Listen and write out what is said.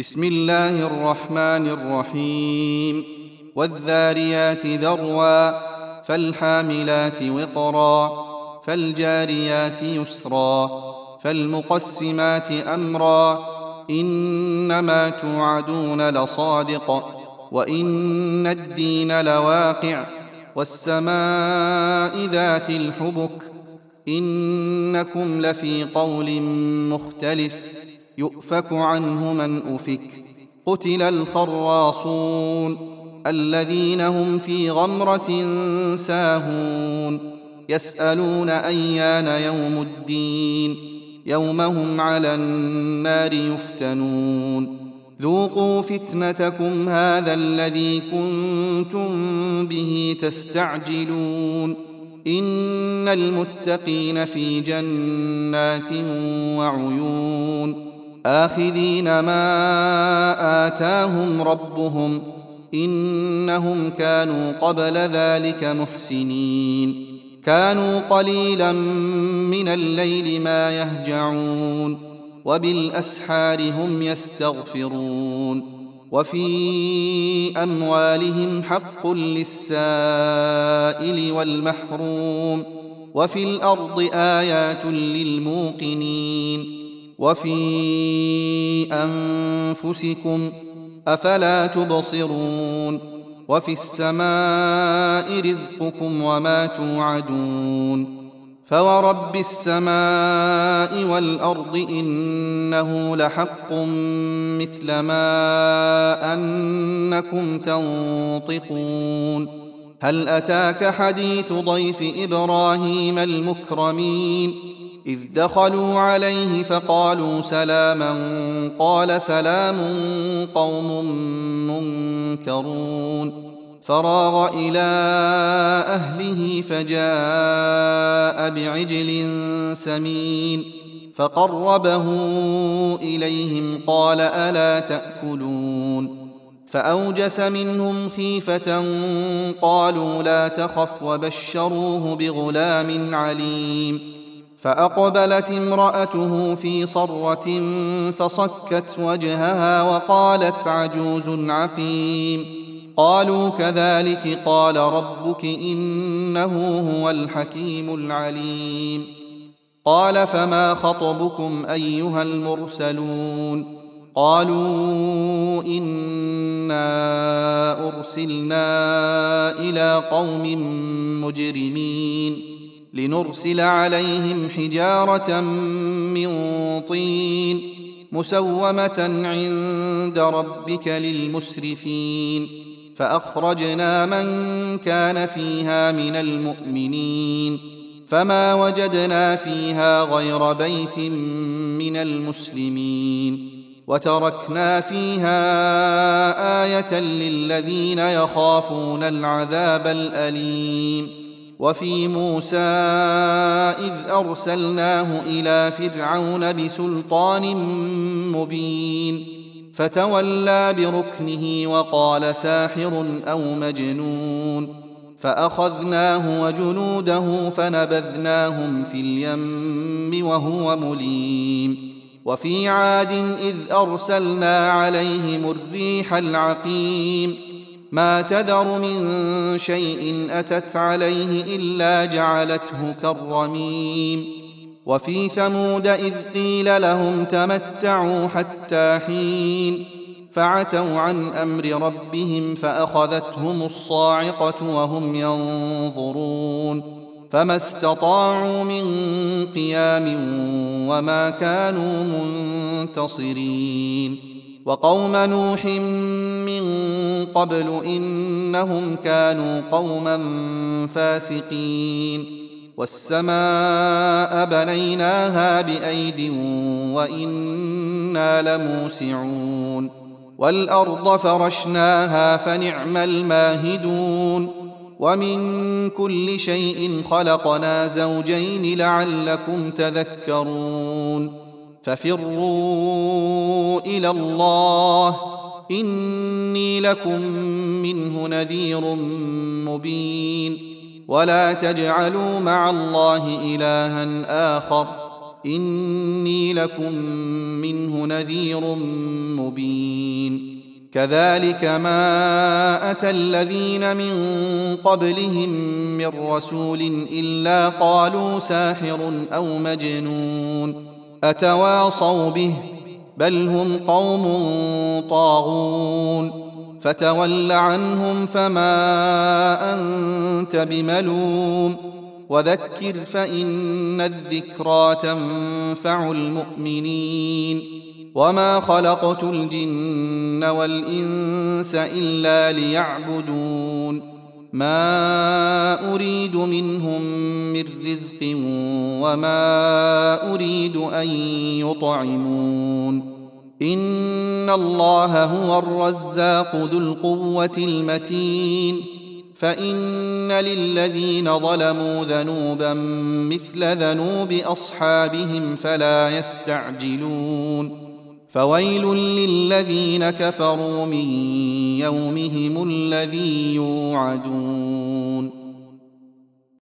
بسم الله الرحمن الرحيم والذاريات ذروا فالحاملات وقرا فالجاريات يسرا فالمقسمات أمرا إنما توعدون لصادق وإن الدين لواقع والسماء ذات الحبك إنكم لفي قول مختلف يؤفك عنه من أفك قتل الخراصون الذين هم في غمرة ساهون يسألون أيان يوم الدين يوم هم على النار يفتنون ذوقوا فتنتكم هذا الذي كنتم به تستعجلون إن المتقين في جنات وعيون آخذين ما آتاهم ربهم إنهم كانوا قبل ذلك محسنين كانوا قليلا من الليل ما يهجعون وبالأسحار هم يستغفرون وفي أموالهم حق للسائل والمحروم وفي الأرض آيات للموقنين وفي أنفسكم أفلا تبصرون وفي السماء رزقكم وما توعدون فورب السماء والأرض إنه لحق مثل ما أنكم تنطقون هل أتاك حديث ضيف إبراهيم المكرمين إذ دخلوا عليه فقالوا سلاما قال سلام قوم منكرون فراغ إلى أهله فجاء بعجل سمين فقربه إليهم قال ألا تأكلون فأوجس منهم خيفة قالوا لا تخف وبشروه بغلام عليم فأقبلت امرأته في صرة فصكت وجهها وقالت عجوز عقيم قالوا كذلك قال ربك إنه هو الحكيم العليم قال فما خطبكم أيها المرسلون قالوا إنا أرسلنا إلى قوم مجرمين لنرسل عليهم حجارة من طين مسومة عند ربك للمسرفين فأخرجنا من كان فيها من المؤمنين فما وجدنا فيها غير بيت من المسلمين وتركنا فيها آية للذين يخافون العذاب الأليم وفي موسى إذ أرسلناه إلى فرعون بسلطان مبين فتولى بركنه وقال ساحر أو مجنون فأخذناه وجنوده فنبذناهم في اليم وهو مليم وفي عاد إذ أرسلنا عليهم الريح العقيم ما تذر من شيء أتت عليه إلا جعلته كالرميم وفي ثمود إذ قيل لهم تمتعوا حتى حين فعتوا عن أمر ربهم فأخذتهم الصاعقة وهم ينظرون فما استطاعوا من قيام وما كانوا منتصرين وقوم نوح من قبل إنهم كانوا قوما فاسقين والسماء بنيناها بأيد وإنا لموسعون والأرض فرشناها فنعم الماهدون ومن كل شيء خلقنا زوجين لعلكم تذكرون ففروا إلى الله إني لكم منه نذير مبين ولا تجعلوا مع الله إلها آخر إني لكم منه نذير مبين كذلك ما أتى الذين من قبلهم من رسول إلا قالوا ساحر أو مجنون أتواصوا به بل هم قوم طاغون فتول عنهم فما أنت بملوم وذكر فإن الذكرى تنفع المؤمنين وما خلقت الجن والإنس إلا ليعبدون ما أريد منهم من رزق وما أريد أن يطعمون إن الله هو الرزاق ذو القوة المتين فإن للذين ظلموا ذنوبا مثل ذنوب أصحابهم فلا يستعجلون فويل للذين كفروا من يومهم الذي يوعدون